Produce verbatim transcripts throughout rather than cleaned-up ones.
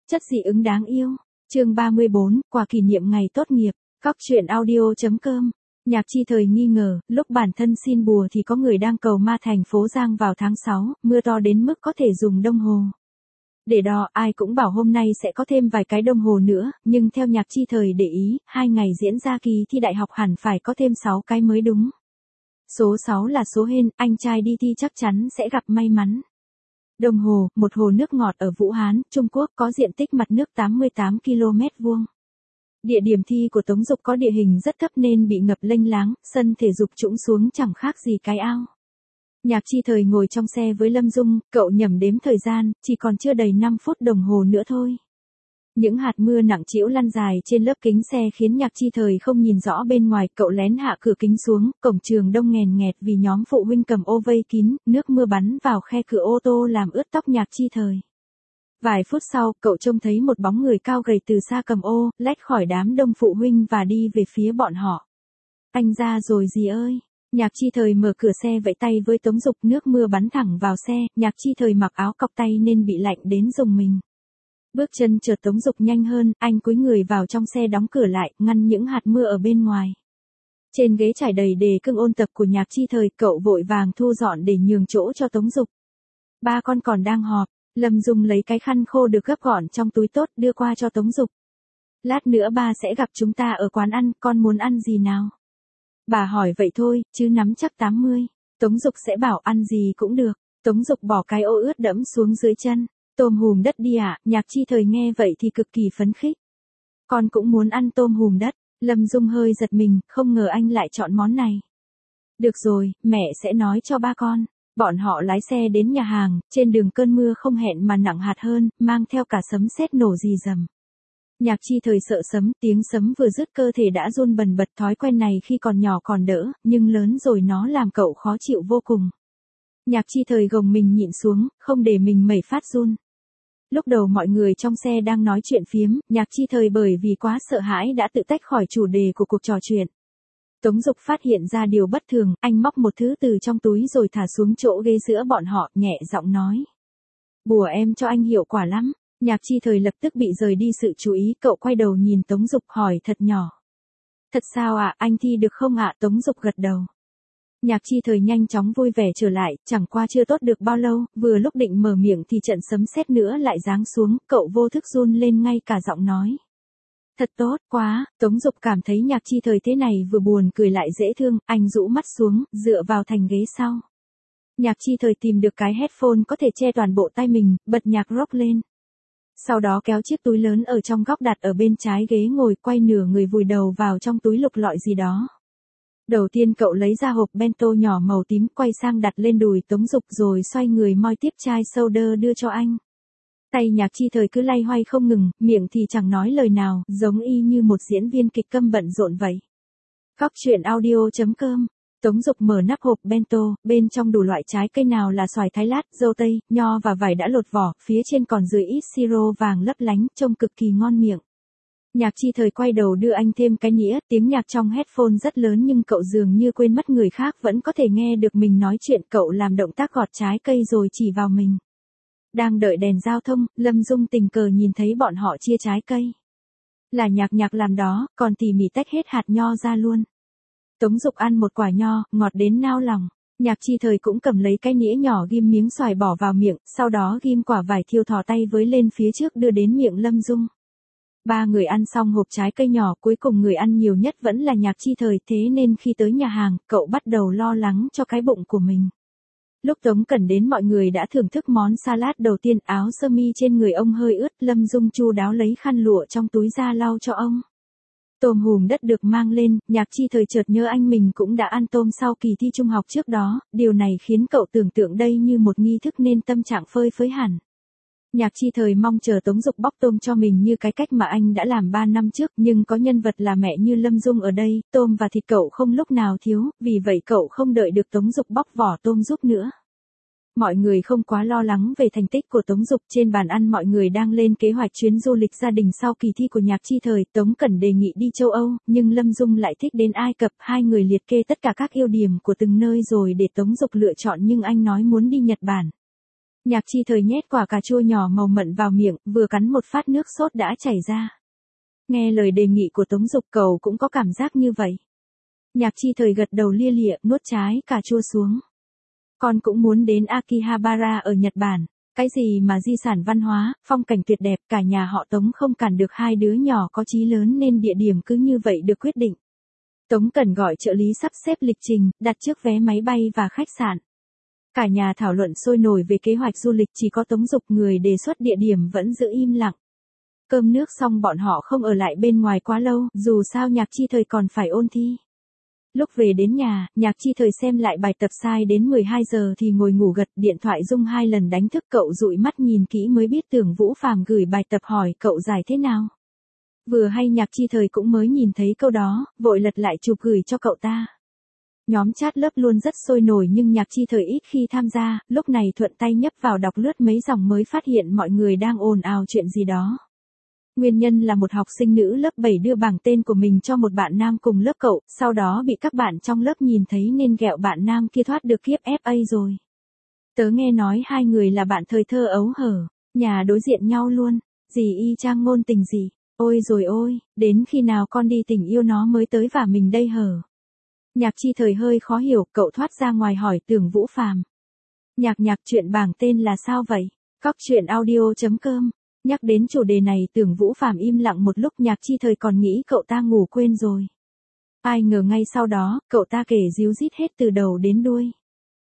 Chất dị ứng đáng yêu. Chương ba mươi bốn, quà kỷ niệm ngày tốt nghiệp. Cóc truyện audio.com. Nhạc Chi Thời nghi ngờ, lúc bản thân xin bùa thì có người đang cầu ma thành phố Giang vào tháng sáu, mưa to đến mức có thể dùng đồng hồ để đo, ai cũng bảo hôm nay sẽ có thêm vài cái đồng hồ nữa, nhưng theo Nhạc Chi Thời để ý, hai ngày diễn ra kỳ thi đại học hẳn phải có thêm sáu cái mới đúng. Số sáu là số hên, anh trai đi thi chắc chắn sẽ gặp may mắn. Đồng hồ, một hồ nước ngọt ở Vũ Hán, Trung Quốc có diện tích mặt nước tám mươi tám ki lô mét vuông. Địa điểm thi của Tống Dục có địa hình rất thấp nên bị ngập lênh láng, sân thể dục trũng xuống chẳng khác gì cái ao. Nhạc Chi Thời ngồi trong xe với Lâm Dung, cậu nhẩm đếm thời gian, chỉ còn chưa đầy năm phút đồng hồ nữa thôi. Những hạt mưa nặng trĩu lăn dài trên lớp kính xe khiến Nhạc Chi Thời không nhìn rõ bên ngoài, cậu lén hạ cửa kính xuống, cổng trường đông nghèn nghẹt vì nhóm phụ huynh cầm ô vây kín, nước mưa bắn vào khe cửa ô tô làm ướt tóc Nhạc Chi Thời. Vài phút sau, cậu trông thấy một bóng người cao gầy từ xa cầm ô, lách khỏi đám đông phụ huynh và đi về phía bọn họ. Anh ra rồi dì ơi. Nhạc Chi Thời mở cửa xe vẫy tay với Tống Dục, nước mưa bắn thẳng vào xe, Nhạc Chi Thời mặc áo cộc tay nên bị lạnh đến rùng mình. Bước chân chợt Tống Dục nhanh hơn, anh cúi người vào trong xe đóng cửa lại, ngăn những hạt mưa ở bên ngoài. Trên ghế trải đầy đề cương ôn tập của Nhạc Chi Thời, cậu vội vàng thu dọn để nhường chỗ cho Tống Dục. Ba con còn đang họp, Lâm Dung lấy cái khăn khô được gấp gọn trong túi tốt đưa qua cho Tống Dục. Lát nữa ba sẽ gặp chúng ta ở quán ăn, con muốn ăn gì nào? Bà hỏi vậy thôi, chứ nắm chắc tám mươi. Tống Dục sẽ bảo ăn gì cũng được. Tống Dục bỏ cái ô ướt đẫm xuống dưới chân. Tôm hùm đất đi ạ, à? Nhạc Chi Thời nghe vậy thì cực kỳ phấn khích. Con cũng muốn ăn tôm hùm đất. Lâm Dung hơi giật mình, không ngờ anh lại chọn món này. Được rồi, mẹ sẽ nói cho ba con. Bọn họ lái xe đến nhà hàng, trên đường cơn mưa không hẹn mà nặng hạt hơn, mang theo cả sấm sét nổ rì rầm. Nhạc Chi Thời sợ sấm, tiếng sấm vừa dứt cơ thể đã run bần bật, thói quen này khi còn nhỏ còn đỡ, nhưng lớn rồi nó làm cậu khó chịu vô cùng. Nhạc Chi Thời gồng mình nhịn xuống, không để mình mẩy phát run. Lúc đầu mọi người trong xe đang nói chuyện phiếm, Nhạc Chi Thời bởi vì quá sợ hãi đã tự tách khỏi chủ đề của cuộc trò chuyện. Tống Dục phát hiện ra điều bất thường, anh móc một thứ từ trong túi rồi thả xuống chỗ ghế giữa bọn họ, nhẹ giọng nói. Bùa em cho anh hiệu quả lắm. Nhạc Chi Thời lập tức bị rời đi sự chú ý, cậu quay đầu nhìn Tống Dục hỏi thật nhỏ. Thật sao ạ, à, anh thi được không ạ? À? Tống Dục gật đầu. Nhạc Chi Thời nhanh chóng vui vẻ trở lại, chẳng qua chưa tốt được bao lâu, vừa lúc định mở miệng thì trận sấm sét nữa lại giáng xuống, cậu vô thức run lên ngay cả giọng nói. Thật tốt quá, Tống Dục cảm thấy Nhạc Chi Thời thế này vừa buồn cười lại dễ thương, anh rũ mắt xuống, dựa vào thành ghế sau. Nhạc Chi Thời tìm được cái headphone có thể che toàn bộ tai mình, bật nhạc rock lên. Sau đó kéo chiếc túi lớn ở trong góc đặt ở bên trái ghế ngồi, quay nửa người vùi đầu vào trong túi lục lọi gì đó. Đầu tiên cậu lấy ra hộp bento nhỏ màu tím, quay sang đặt lên đùi Tống Dục rồi xoay người moi tiếp chai soda đưa cho anh. Tay Nhạc Chi Thời cứ lay hoay không ngừng, miệng thì chẳng nói lời nào, giống y như một diễn viên kịch câm bận rộn vậy. Cóc truyện audio.com. Tống Dục mở nắp hộp bento, bên trong đủ loại trái cây, nào là xoài thái lát, dâu tây, nho và vải đã lột vỏ, phía trên còn dưới ít siro vàng lấp lánh, trông cực kỳ ngon miệng. Nhạc Chi Thời quay đầu đưa anh thêm cái nĩa, tiếng nhạc trong headphone rất lớn nhưng cậu dường như quên mất người khác vẫn có thể nghe được mình nói chuyện, cậu làm động tác gọt trái cây rồi chỉ vào mình. Đang đợi đèn giao thông, Lâm Dung tình cờ nhìn thấy bọn họ chia trái cây. Là Nhạc Nhạc làm đó, còn tỉ mỉ tách hết hạt nho ra luôn. Tống Dục ăn một quả nho, ngọt đến nao lòng. Nhạc Chi Thời cũng cầm lấy cái nĩa nhỏ ghim miếng xoài bỏ vào miệng, sau đó ghim quả vải thiêu thò tay với lên phía trước đưa đến miệng Lâm Dung. Ba người ăn xong hộp trái cây nhỏ, cuối cùng người ăn nhiều nhất vẫn là Nhạc Chi Thời, thế nên khi tới nhà hàng, cậu bắt đầu lo lắng cho cái bụng của mình. Lúc Tống Cẩn đến mọi người đã thưởng thức món salad đầu tiên, áo sơ mi trên người ông hơi ướt, Lâm Dung chu đáo lấy khăn lụa trong túi ra lau cho ông. Tôm hùm đất được mang lên, Nhạc Chi Thời chợt nhớ anh mình cũng đã ăn tôm sau kỳ thi trung học trước đó, điều này khiến cậu tưởng tượng đây như một nghi thức nên tâm trạng phơi phới hẳn. Nhạc Chi Thời mong chờ Tống Dục bóc tôm cho mình như cái cách mà anh đã làm ba năm trước, nhưng có nhân vật là mẹ như Lâm Dung ở đây, tôm và thịt cậu không lúc nào thiếu, vì vậy cậu không đợi được Tống Dục bóc vỏ tôm giúp nữa. Mọi người không quá lo lắng về thành tích của Tống Dục, trên bàn ăn mọi người đang lên kế hoạch chuyến du lịch gia đình sau kỳ thi của Nhạc Chi Thời. Tống Cẩn đề nghị đi châu Âu, nhưng Lâm Dung lại thích đến Ai Cập, hai người liệt kê tất cả các ưu điểm của từng nơi rồi để Tống Dục lựa chọn, nhưng anh nói muốn đi Nhật Bản. Nhạc Chi Thời nhét quả cà chua nhỏ màu mận vào miệng, vừa cắn một phát nước sốt đã chảy ra. Nghe lời đề nghị của Tống Dục, cậu cũng có cảm giác như vậy. Nhạc Chi Thời gật đầu lia lịa, nuốt trái cà chua xuống. Con cũng muốn đến Akihabara ở Nhật Bản. Cái gì mà di sản văn hóa, phong cảnh tuyệt đẹp, cả nhà họ Tống không cản được hai đứa nhỏ có chí lớn nên địa điểm cứ như vậy được quyết định. Tống Cần gọi trợ lý sắp xếp lịch trình, đặt trước vé máy bay và khách sạn. Cả nhà thảo luận sôi nổi về kế hoạch du lịch, chỉ có Tống Dục, người đề xuất địa điểm, vẫn giữ im lặng. Cơm nước xong bọn họ không ở lại bên ngoài quá lâu, dù sao Nhạc Chi Thời còn phải ôn thi. Lúc về đến nhà, Nhạc Chi Thời xem lại bài tập sai đến mười hai giờ thì ngồi ngủ gật, điện thoại rung hai lần đánh thức cậu, dụi mắt nhìn kỹ mới biết Tưởng Vũ Phàm gửi bài tập hỏi cậu giải thế nào. Vừa hay Nhạc Chi Thời cũng mới nhìn thấy câu đó, vội lật lại chụp gửi cho cậu ta. Nhóm chat lớp luôn rất sôi nổi nhưng Nhạc Chi Thời ít khi tham gia, lúc này thuận tay nhấp vào đọc lướt mấy dòng mới phát hiện mọi người đang ồn ào chuyện gì đó. Nguyên nhân là một học sinh nữ lớp bảy đưa bảng tên của mình cho một bạn nam cùng lớp cậu, sau đó bị các bạn trong lớp nhìn thấy nên ghẹo bạn nam kia thoát được kiếp ép a rồi. Tớ nghe nói hai người là bạn thời thơ ấu hở, nhà đối diện nhau luôn, gì y chang ngôn tình gì, ôi rồi ôi, đến khi nào con đi tình yêu nó mới tới vả mình đây hở. Nhạc Chi Thời hơi khó hiểu, cậu thoát ra ngoài hỏi Tưởng Vũ Phàm. Nhạc nhạc chuyện bảng tên là sao vậy? Cóc truyện audio chấm com. Nhắc đến chủ đề này Tưởng Vũ Phàm im lặng một lúc, Nhạc Chi Thời còn nghĩ cậu ta ngủ quên rồi. Ai ngờ ngay sau đó, cậu ta kể díu dít hết từ đầu đến đuôi.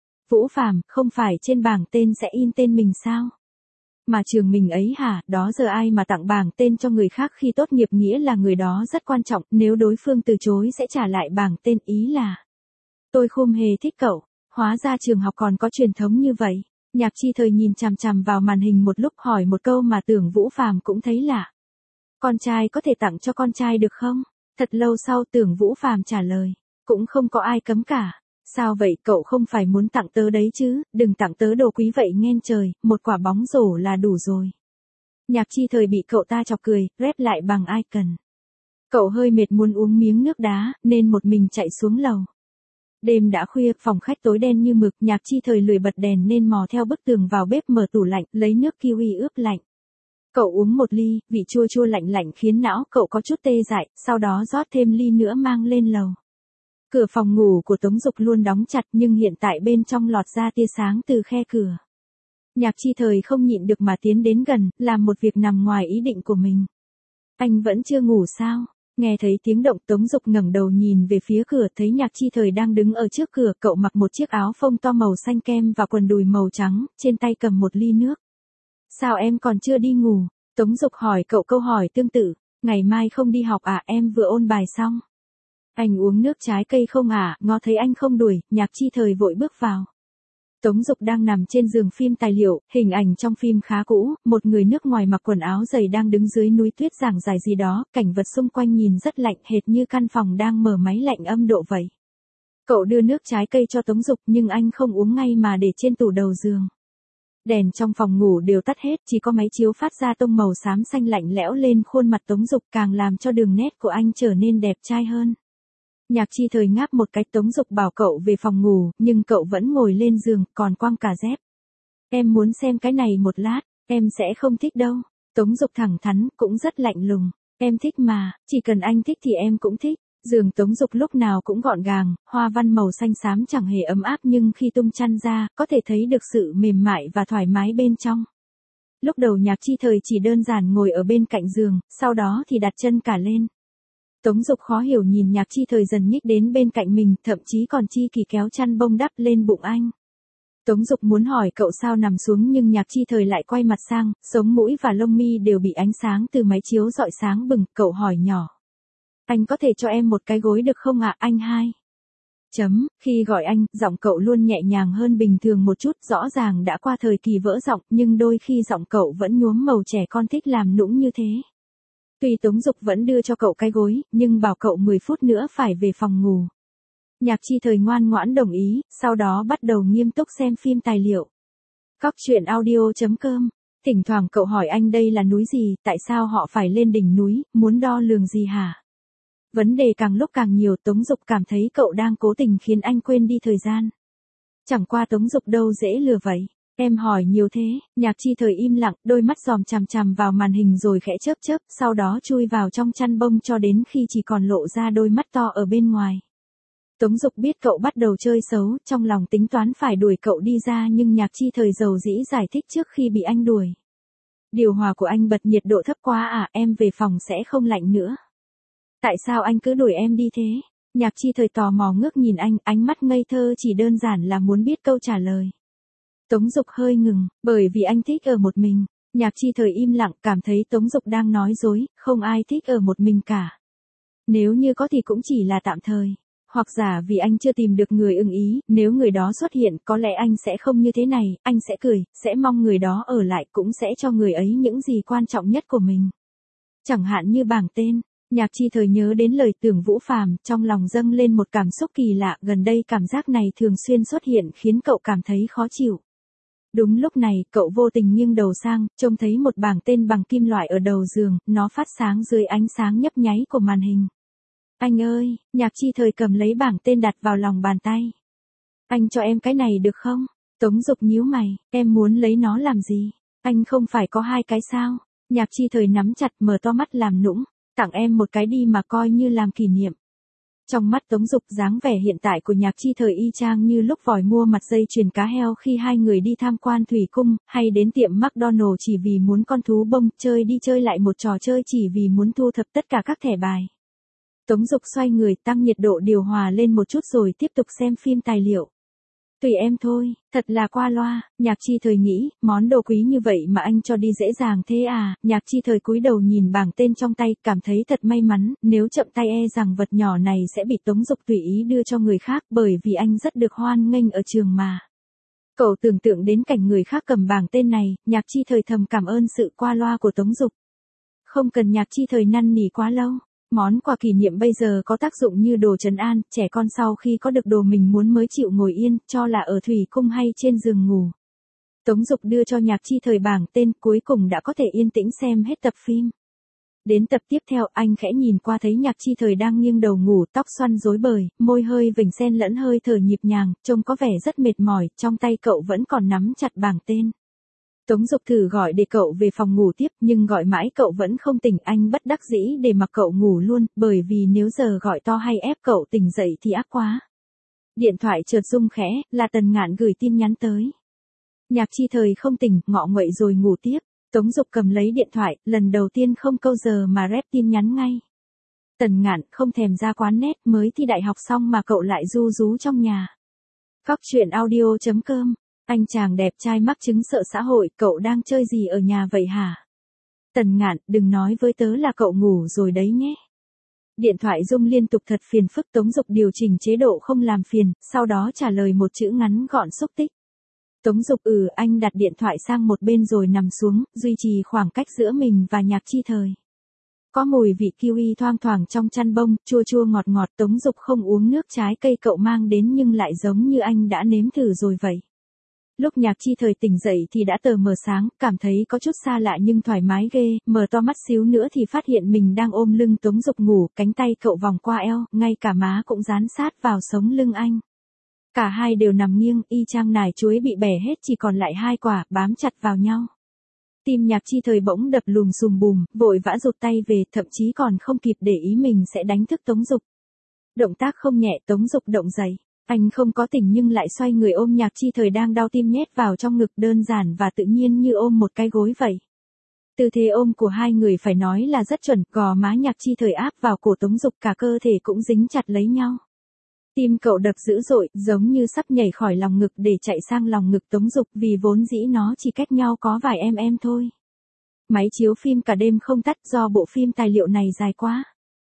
Vũ Phàm, không phải trên bảng tên sẽ in tên mình sao? Mà trường mình ấy hả, đó giờ ai mà tặng bảng tên cho người khác khi tốt nghiệp nghĩa là người đó rất quan trọng, nếu đối phương từ chối sẽ trả lại bảng tên, ý là. Tôi không hề thích cậu, hóa ra trường học còn có truyền thống như vậy. Nhạc Chi Thời nhìn chằm chằm vào màn hình một lúc, hỏi một câu mà Tưởng Vũ Phàm cũng thấy lạ. Con trai có thể tặng cho con trai được không? Thật lâu sau Tưởng Vũ Phàm trả lời, cũng không có ai cấm cả. Sao vậy, cậu không phải muốn tặng tớ đấy chứ, đừng tặng tớ đồ quý vậy nghen trời, một quả bóng rổ là đủ rồi. Nhạc Chi Thời bị cậu ta chọc cười, rep lại bằng ai cần. Cậu hơi mệt muốn uống miếng nước đá, nên một mình chạy xuống lầu. Đêm đã khuya, phòng khách tối đen như mực, Nhạc Chi Thời lười bật đèn nên mò theo bức tường vào bếp, mở tủ lạnh, lấy nước kiwi ướp lạnh. Cậu uống một ly, vị chua chua lạnh lạnh khiến não cậu có chút tê dại, sau đó rót thêm ly nữa mang lên lầu. Cửa phòng ngủ của Tống Dục luôn đóng chặt nhưng hiện tại bên trong lọt ra tia sáng từ khe cửa. Nhạc Chi Thời không nhịn được mà tiến đến gần, làm một việc nằm ngoài ý định của mình. Anh vẫn chưa ngủ sao? Nghe thấy tiếng động Tống Dục ngẩng đầu nhìn về phía cửa, thấy Nhạc Chi Thời đang đứng ở trước cửa, cậu mặc một chiếc áo phông to màu xanh kem và quần đùi màu trắng, trên tay cầm một ly nước. Sao em còn chưa đi ngủ? Tống Dục hỏi cậu câu hỏi tương tự, ngày mai không đi học à, em vừa ôn bài xong. Anh uống nước trái cây không à, ngó thấy anh không đuổi, Nhạc Chi Thời vội bước vào. Tống Dục đang nằm trên giường phim tài liệu, hình ảnh trong phim khá cũ, một người nước ngoài mặc quần áo dày đang đứng dưới núi tuyết giảng giải gì đó, cảnh vật xung quanh nhìn rất lạnh, hệt như căn phòng đang mở máy lạnh âm độ vậy. Cậu đưa nước trái cây cho Tống Dục nhưng anh không uống ngay mà để trên tủ đầu giường. Đèn trong phòng ngủ đều tắt hết, chỉ có máy chiếu phát ra tông màu xám xanh lạnh lẽo lên khuôn mặt Tống Dục, càng làm cho đường nét của anh trở nên đẹp trai hơn. Nhạc Chi Thời ngáp một cái, Tống Dục bảo cậu về phòng ngủ, nhưng cậu vẫn ngồi lên giường, còn quăng cả dép. Em muốn xem cái này một lát, em sẽ không thích đâu. Tống Dục thẳng thắn, cũng rất lạnh lùng. Em thích mà, chỉ cần anh thích thì em cũng thích. Giường Tống Dục lúc nào cũng gọn gàng, hoa văn màu xanh xám chẳng hề ấm áp nhưng khi tung chăn ra, có thể thấy được sự mềm mại và thoải mái bên trong. Lúc đầu Nhạc Chi Thời chỉ đơn giản ngồi ở bên cạnh giường, sau đó thì đặt chân cả lên. Tống Dục khó hiểu nhìn Nhạc Chi Thời dần nhích đến bên cạnh mình, thậm chí còn chi kỳ kéo chăn bông đắp lên bụng anh. Tống Dục muốn hỏi cậu sao nằm xuống nhưng Nhạc Chi Thời lại quay mặt sang, sống mũi và lông mi đều bị ánh sáng từ máy chiếu rọi sáng bừng, cậu hỏi nhỏ. Anh có thể cho em một cái gối được không ạ, anh hai? Chấm, khi gọi anh, giọng cậu luôn nhẹ nhàng hơn bình thường một chút, rõ ràng đã qua thời kỳ vỡ giọng, nhưng đôi khi giọng cậu vẫn nhuốm màu trẻ con thích làm nũng như thế. Tuy Tống Dục vẫn đưa cho cậu cái gối, nhưng bảo cậu mười phút nữa phải về phòng ngủ. Nhạc Chi Thời ngoan ngoãn đồng ý, sau đó bắt đầu nghiêm túc xem phim tài liệu. Cóc truyện audio chấm com. Thỉnh thoảng cậu hỏi anh đây là núi gì, tại sao họ phải lên đỉnh núi, muốn đo lường gì hả? Vấn đề càng lúc càng nhiều, Tống Dục cảm thấy cậu đang cố tình khiến anh quên đi thời gian. Chẳng qua Tống Dục đâu dễ lừa vậy. Em hỏi nhiều thế, Nhạc Chi Thời im lặng, đôi mắt dòm chằm chằm vào màn hình rồi khẽ chớp chớp, sau đó chui vào trong chăn bông cho đến khi chỉ còn lộ ra đôi mắt to ở bên ngoài. Tống Dục biết cậu bắt đầu chơi xấu, trong lòng tính toán phải đuổi cậu đi ra nhưng Nhạc Chi Thời dầu dĩ giải thích trước khi bị anh đuổi. Điều hòa của anh bật nhiệt độ thấp quá à, em về phòng sẽ không lạnh nữa. Tại sao anh cứ đuổi em đi thế? Nhạc Chi Thời tò mò ngước nhìn anh, ánh mắt ngây thơ chỉ đơn giản là muốn biết câu trả lời. Tống Dục hơi ngừng, bởi vì anh thích ở một mình. Nhạc Chi Thời im lặng, cảm thấy Tống Dục đang nói dối, không ai thích ở một mình cả. Nếu như có thì cũng chỉ là tạm thời. Hoặc giả vì anh chưa tìm được người ưng ý, nếu người đó xuất hiện có lẽ anh sẽ không như thế này, anh sẽ cười, sẽ mong người đó ở lại cũng sẽ cho người ấy những gì quan trọng nhất của mình. Chẳng hạn như bảng tên. Nhạc Chi Thời nhớ đến lời Tưởng Vũ Phàm, trong lòng dâng lên một cảm xúc kỳ lạ, gần đây cảm giác này thường xuyên xuất hiện khiến cậu cảm thấy khó chịu. Đúng lúc này, cậu vô tình nghiêng đầu sang, trông thấy một bảng tên bằng kim loại ở đầu giường, nó phát sáng dưới ánh sáng nhấp nháy của màn hình. Anh ơi, Nhạc Chi Thời cầm lấy bảng tên đặt vào lòng bàn tay. Anh cho em cái này được không? Tống Dục nhíu mày, em muốn lấy nó làm gì? Anh không phải có hai cái sao? Nhạc Chi Thời nắm chặt mở to mắt làm nũng, tặng em một cái đi mà coi như làm kỷ niệm. Trong mắt Tống Dục dáng vẻ hiện tại của Nhạc Chi Thời y chang như lúc vòi mua mặt dây chuyền cá heo khi hai người đi tham quan thủy cung, hay đến tiệm McDonald chỉ vì muốn con thú bông, chơi đi chơi lại một trò chơi chỉ vì muốn thu thập tất cả các thẻ bài. Tống Dục xoay người tăng nhiệt độ điều hòa lên một chút rồi tiếp tục xem phim tài liệu. Tùy em thôi, thật là qua loa, Nhạc Chi Thời nghĩ, món đồ quý như vậy mà anh cho đi dễ dàng thế à, Nhạc Chi Thời cúi đầu nhìn bảng tên trong tay, cảm thấy thật may mắn, nếu chậm tay e rằng vật nhỏ này sẽ bị Tống Dục tùy ý đưa cho người khác bởi vì anh rất được hoan nghênh ở trường mà. Cậu tưởng tượng đến cảnh người khác cầm bảng tên này, Nhạc Chi Thời thầm cảm ơn sự qua loa của Tống Dục. Không cần Nhạc Chi Thời năn nỉ quá lâu. Món quà kỷ niệm bây giờ có tác dụng như đồ trấn an, trẻ con sau khi có được đồ mình muốn mới chịu ngồi yên, cho là ở thủy cung hay trên giường ngủ. Tống Dục đưa cho Nhạc Chi Thời bảng tên, cuối cùng đã có thể yên tĩnh xem hết tập phim. Đến tập tiếp theo, anh khẽ nhìn qua thấy Nhạc Chi Thời đang nghiêng đầu ngủ, tóc xoăn rối bời, môi hơi vểnh xen lẫn hơi thở nhịp nhàng, trông có vẻ rất mệt mỏi, trong tay cậu vẫn còn nắm chặt bảng tên. Tống Dục thử gọi để cậu về phòng ngủ tiếp, nhưng gọi mãi cậu vẫn không tỉnh, anh bất đắc dĩ để mặc cậu ngủ luôn, bởi vì nếu giờ gọi to hay ép cậu tỉnh dậy thì ác quá. Điện thoại chợt rung khẽ, là Tần Ngạn gửi tin nhắn tới. Nhạc Chi Thời không tỉnh, ngọ nguậy rồi ngủ tiếp. Tống Dục cầm lấy điện thoại, lần đầu tiên không câu giờ mà rep tin nhắn ngay. Tần Ngạn không thèm ra quán net, mới thi đại học xong mà cậu lại ru rú trong nhà. Cóc truyện audio chấm com. Anh chàng đẹp trai mắc chứng sợ xã hội, cậu đang chơi gì ở nhà vậy hả? Tần Ngạn, đừng nói với tớ là cậu ngủ rồi đấy nhé. Điện thoại rung liên tục thật phiền phức. Tống Dục điều chỉnh chế độ không làm phiền, sau đó trả lời một chữ ngắn gọn xúc tích. Tống Dục ừ, anh đặt điện thoại sang một bên rồi nằm xuống, duy trì khoảng cách giữa mình và Nhạc Chi Thời. Có mùi vị kiwi thoang thoảng trong chăn bông, chua chua ngọt ngọt. Tống Dục không uống nước trái cây cậu mang đến nhưng lại giống như anh đã nếm thử rồi vậy. Lúc Nhạc Chi Thời tỉnh dậy thì đã tờ mờ sáng, cảm thấy có chút xa lạ nhưng thoải mái ghê, mở to mắt xíu nữa thì phát hiện mình đang ôm lưng Tống Dục ngủ, cánh tay cậu vòng qua eo, ngay cả má cũng dán sát vào sống lưng anh. Cả hai đều nằm nghiêng, y chang nải chuối bị bẻ hết chỉ còn lại hai quả, bám chặt vào nhau. Tim Nhạc Chi Thời bỗng đập lùm xùm bùm, vội vã rụt tay về, thậm chí còn không kịp để ý mình sẽ đánh thức Tống Dục. Động tác không nhẹ, Tống Dục động dậy. Anh không có tỉnh nhưng lại xoay người ôm Nhạc Chi Thời đang đau tim nhét vào trong ngực, đơn giản và tự nhiên như ôm một cái gối vậy. Tư thế ôm của hai người phải nói là rất chuẩn, gò má Nhạc Chi Thời áp vào cổ Tống Dục, cả cơ thể cũng dính chặt lấy nhau. Tim cậu đập dữ dội, giống như sắp nhảy khỏi lòng ngực để chạy sang lòng ngực Tống Dục, vì vốn dĩ nó chỉ cách nhau có vài em em thôi. Máy chiếu phim cả đêm không tắt do bộ phim tài liệu này dài quá.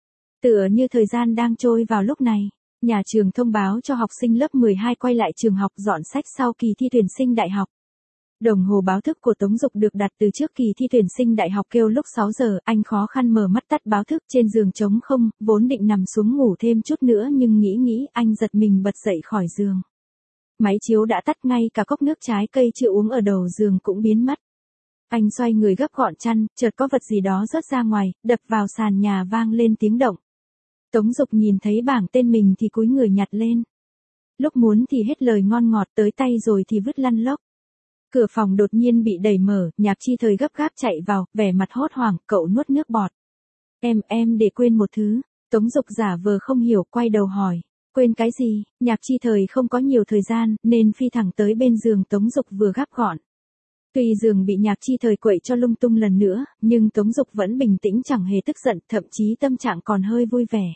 Tựa như thời gian đang trôi vào lúc này. Nhà trường thông báo cho học sinh lớp mười hai quay lại trường học dọn sách sau kỳ thi tuyển sinh đại học. Đồng hồ báo thức của Tống Dục được đặt từ trước kỳ thi tuyển sinh đại học kêu lúc sáu giờ, anh khó khăn mở mắt tắt báo thức, trên giường trống không, vốn định nằm xuống ngủ thêm chút nữa nhưng nghĩ nghĩ, anh giật mình bật dậy khỏi giường. Máy chiếu đã tắt, ngay cả cốc nước trái cây chưa uống ở đầu giường cũng biến mất. Anh xoay người gấp gọn chăn, chợt có vật gì đó rớt ra ngoài, đập vào sàn nhà vang lên tiếng động. Tống Dục nhìn thấy bảng tên mình thì cúi người nhặt lên. Lúc muốn thì hết lời ngon ngọt, tới tay rồi thì vứt lăn lóc. Cửa phòng đột nhiên bị đẩy mở, Nhạc Chi Thời gấp gáp chạy vào, vẻ mặt hốt hoảng, cậu nuốt nước bọt. Em, em để quên một thứ. Tống Dục giả vờ không hiểu, quay đầu hỏi. Quên cái gì? Nhạc Chi Thời không có nhiều thời gian, nên phi thẳng tới bên giường Tống Dục vừa gắp gọn. Tuy giường bị Nhạc Chi Thời quậy cho lung tung lần nữa, nhưng Tống Dục vẫn bình tĩnh chẳng hề tức giận, thậm chí tâm trạng còn hơi vui vẻ.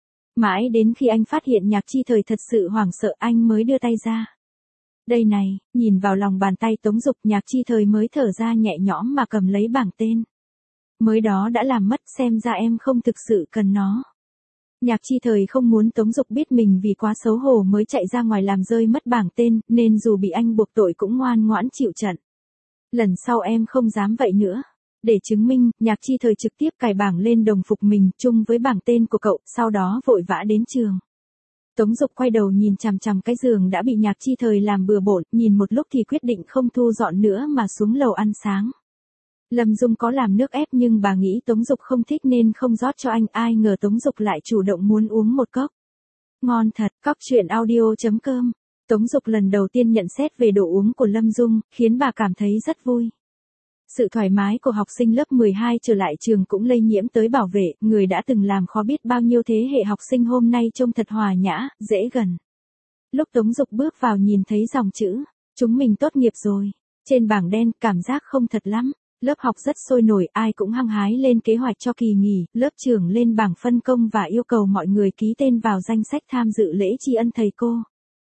Mãi đến khi anh phát hiện Nhạc Chi Thời thật sự hoảng sợ anh mới đưa tay ra. Đây này, nhìn vào lòng bàn tay Tống Dục, Nhạc Chi Thời mới thở ra nhẹ nhõm mà cầm lấy bảng tên. Mới đó đã làm mất, xem ra em không thực sự cần nó. Nhạc Chi Thời không muốn Tống Dục biết mình vì quá xấu hổ mới chạy ra ngoài làm rơi mất bảng tên, nên dù bị anh buộc tội cũng ngoan ngoãn chịu trận. Lần sau em không dám vậy nữa. Để chứng minh, Nhạc Chi Thời trực tiếp cài bảng lên đồng phục mình chung với bảng tên của cậu, sau đó vội vã đến trường. Tống Dục quay đầu nhìn chằm chằm cái giường đã bị Nhạc Chi Thời làm bừa bộn, nhìn một lúc thì quyết định không thu dọn nữa mà xuống lầu ăn sáng. Lâm Dung có làm nước ép nhưng bà nghĩ Tống Dục không thích nên không rót cho anh, ai ngờ Tống Dục lại chủ động muốn uống một cốc. Ngon thật, cóc truyện audio chấm com. Tống Dục lần đầu tiên nhận xét về đồ uống của Lâm Dung, khiến bà cảm thấy rất vui. Sự thoải mái của học sinh lớp mười hai trở lại trường cũng lây nhiễm tới Bảo Vệ, người đã từng làm khó biết bao nhiêu thế hệ học sinh hôm nay trông thật hòa nhã, dễ gần. Lúc Tống Dục bước vào nhìn thấy dòng chữ, chúng mình tốt nghiệp rồi. Trên bảng đen, cảm giác không thật lắm. Lớp học rất sôi nổi, ai cũng hăng hái lên kế hoạch cho kỳ nghỉ, lớp trưởng lên bảng phân công và yêu cầu mọi người ký tên vào danh sách tham dự lễ tri ân thầy cô.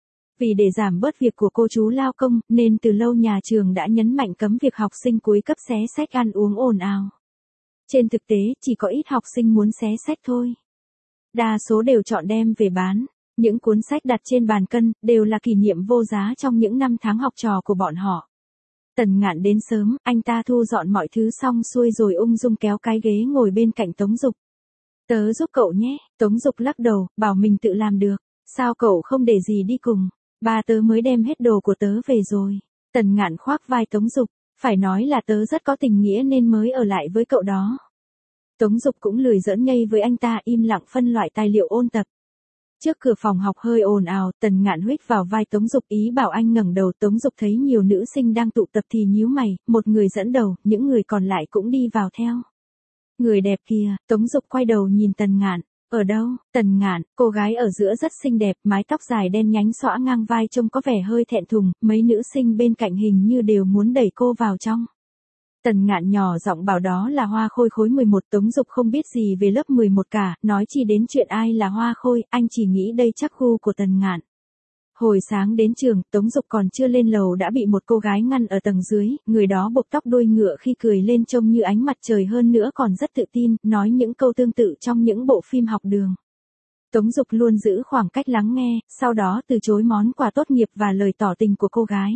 Vì để giảm bớt việc của cô chú lao công, nên từ lâu nhà trường đã nhấn mạnh cấm việc học sinh cuối cấp xé sách ăn uống ồn ào. Trên thực tế, chỉ có ít học sinh muốn xé sách thôi. Đa số đều chọn đem về bán. Những cuốn sách đặt trên bàn cân, đều là kỷ niệm vô giá trong những năm tháng học trò của bọn họ. Tần Ngạn đến sớm, anh ta thu dọn mọi thứ xong xuôi rồi ung dung kéo cái ghế ngồi bên cạnh Tống Dục. Tớ giúp cậu nhé, Tống Dục lắc đầu, bảo mình tự làm được. Sao cậu không để gì đi cùng? Ba tớ mới đem hết đồ của tớ về rồi. Tần Ngạn khoác vai Tống Dục, phải nói là tớ rất có tình nghĩa nên mới ở lại với cậu đó. Tống Dục cũng lười giỡn nhây với anh ta, im lặng phân loại tài liệu ôn tập. Trước cửa phòng học hơi ồn ào, Tần Ngạn huých vào vai Tống Dục ý bảo anh ngẩng đầu. Tống Dục thấy nhiều nữ sinh đang tụ tập thì nhíu mày, một người dẫn đầu, những người còn lại cũng đi vào theo. Người đẹp kia, Tống Dục quay đầu nhìn Tần Ngạn. Ở đâu? Tần Ngạn, cô gái ở giữa rất xinh đẹp, mái tóc dài đen nhánh xõa ngang vai trông có vẻ hơi thẹn thùng, mấy nữ sinh bên cạnh hình như đều muốn đẩy cô vào trong. Tần Ngạn nhỏ giọng bảo đó là Hoa Khôi khối mười một. Tống Dục không biết gì về lớp mười một cả, nói chi đến chuyện ai là Hoa Khôi, anh chỉ nghĩ đây chắc gu của Tần Ngạn. Hồi sáng đến trường, Tống Dục còn chưa lên lầu đã bị một cô gái ngăn ở tầng dưới, người đó buộc tóc đuôi ngựa khi cười lên trông như ánh mặt trời hơn nữa còn rất tự tin, nói những câu tương tự trong những bộ phim học đường. Tống Dục luôn giữ khoảng cách lắng nghe, sau đó từ chối món quà tốt nghiệp và lời tỏ tình của cô gái.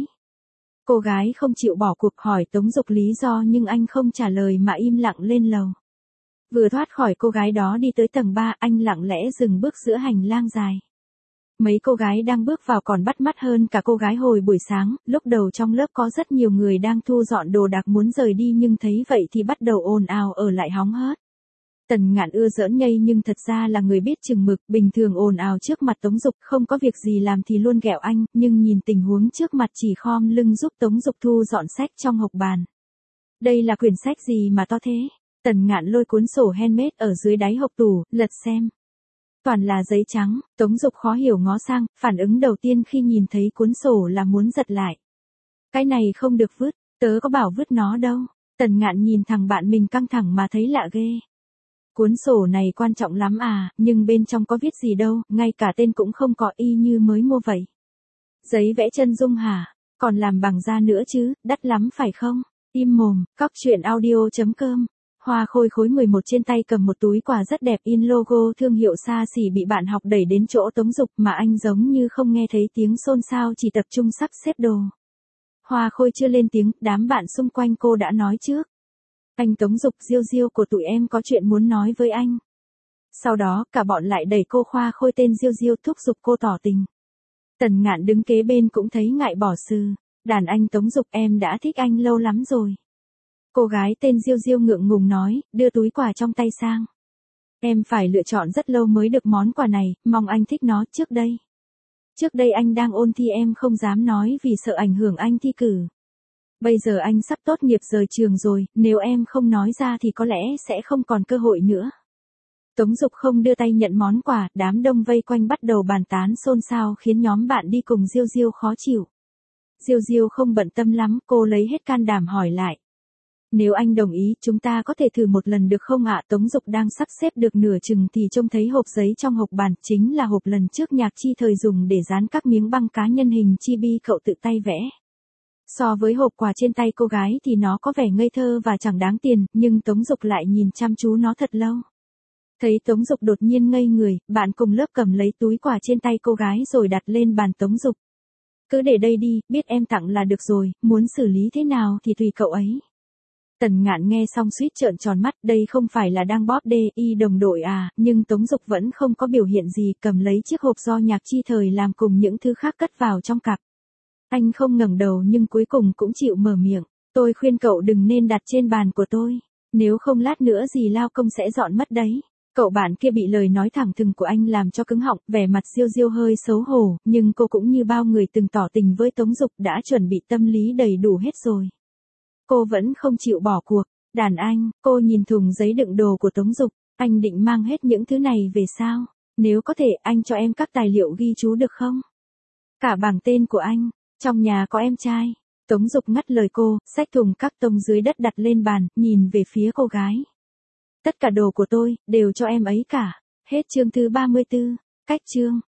Cô gái không chịu bỏ cuộc, hỏi Tống Dục lý do nhưng anh không trả lời mà im lặng lên lầu. Vừa thoát khỏi cô gái đó đi tới tầng ba, anh lặng lẽ dừng bước giữa hành lang dài. Mấy cô gái đang bước vào còn bắt mắt hơn cả cô gái hồi buổi sáng, lúc đầu trong lớp có rất nhiều người đang thu dọn đồ đạc muốn rời đi nhưng thấy vậy thì bắt đầu ồn ào ở lại hóng hớt. Tần Ngạn ưa giỡn nhây nhưng thật ra là người biết chừng mực, bình thường ồn ào trước mặt Tống Dục, không có việc gì làm thì luôn ghẹo anh, nhưng nhìn tình huống trước mặt chỉ khom lưng giúp Tống Dục thu dọn sách trong hộc bàn. Đây là quyển sách gì mà to thế? Tần Ngạn lôi cuốn sổ handmade ở dưới đáy hộc tủ, lật xem. Toàn là giấy trắng, Tống Dục khó hiểu ngó sang, phản ứng đầu tiên khi nhìn thấy cuốn sổ là muốn giật lại. Cái này không được vứt, tớ có bảo vứt nó đâu. Tần Ngạn nhìn thằng bạn mình căng thẳng mà thấy lạ ghê. Cuốn sổ này quan trọng lắm à, nhưng bên trong có viết gì đâu, ngay cả tên cũng không có, y như mới mua vậy. Giấy vẽ chân dung hả? Còn làm bằng da nữa chứ, đắt lắm phải không? Im mồm, cóc truyện audio chấm com. Hoa Khôi khối mười một trên tay cầm một túi quà rất đẹp in logo thương hiệu xa xỉ bị bạn học đẩy đến chỗ Tống Dục mà anh giống như không nghe thấy tiếng xôn xao, chỉ tập trung sắp xếp đồ. Hoa Khôi chưa lên tiếng, đám bạn xung quanh cô đã nói trước. Anh Tống Dục, Diêu Diêu của tụi em có chuyện muốn nói với anh. Sau đó, cả bọn lại đẩy cô Hoa Khôi tên Diêu Diêu thúc giục cô tỏ tình. Tần Ngạn đứng kế bên cũng thấy ngại bỏ sự. Đàn anh Tống Dục, em đã thích anh lâu lắm rồi. Cô gái tên Diêu Diêu ngượng ngùng nói, đưa túi quà trong tay sang. Em phải lựa chọn rất lâu mới được món quà này, mong anh thích nó. Trước đây. Trước đây anh đang ôn thi em không dám nói vì sợ ảnh hưởng anh thi cử. Bây giờ anh sắp tốt nghiệp rời trường rồi, nếu em không nói ra thì có lẽ sẽ không còn cơ hội nữa. Tống Dục không đưa tay nhận món quà, đám đông vây quanh bắt đầu bàn tán xôn xao khiến nhóm bạn đi cùng Diêu Diêu khó chịu. Diêu Diêu không bận tâm lắm, cô lấy hết can đảm hỏi lại. Nếu anh đồng ý, chúng ta có thể thử một lần được không ạ? Tống Dục đang sắp xếp được nửa chừng thì trông thấy hộp giấy trong hộp bàn, chính là hộp lần trước Nhạc Chi Thời dùng để dán các miếng băng cá nhân hình chibi cậu tự tay vẽ. So với hộp quà trên tay cô gái thì nó có vẻ ngây thơ và chẳng đáng tiền, nhưng Tống Dục lại nhìn chăm chú nó thật lâu. Thấy Tống Dục đột nhiên ngây người, bạn cùng lớp cầm lấy túi quà trên tay cô gái rồi đặt lên bàn Tống Dục. Cứ để đây đi, biết em tặng là được rồi, muốn xử lý thế nào thì tùy cậu ấy. Tần Ngạn nghe xong suýt trợn tròn mắt, đây không phải là đang bóp đê i đồng đội à, nhưng Tống Dục vẫn không có biểu hiện gì, cầm lấy chiếc hộp do Nhạc Chi Thời làm cùng những thứ khác cất vào trong cặp. Anh không ngẩng đầu nhưng cuối cùng cũng chịu mở miệng, tôi khuyên cậu đừng nên đặt trên bàn của tôi, nếu không lát nữa dì Lao Công sẽ dọn mất đấy. Cậu bạn kia bị lời nói thẳng thừng của anh làm cho cứng họng, vẻ mặt Diêu Diêu hơi xấu hổ, nhưng cô cũng như bao người từng tỏ tình với Tống Dục đã chuẩn bị tâm lý đầy đủ hết rồi. Cô vẫn không chịu bỏ cuộc. Đàn anh, cô nhìn thùng giấy đựng đồ của Tống Dục, anh định mang hết những thứ này về sao? Nếu có thể anh cho em các tài liệu ghi chú được không? Cả bảng tên của anh, trong nhà có em trai. Tống Dục ngắt lời cô, xách thùng các tông dưới đất đặt lên bàn, nhìn về phía cô gái. Tất cả đồ của tôi, đều cho em ấy cả. Hết chương thứ ba mươi tư, cách chương.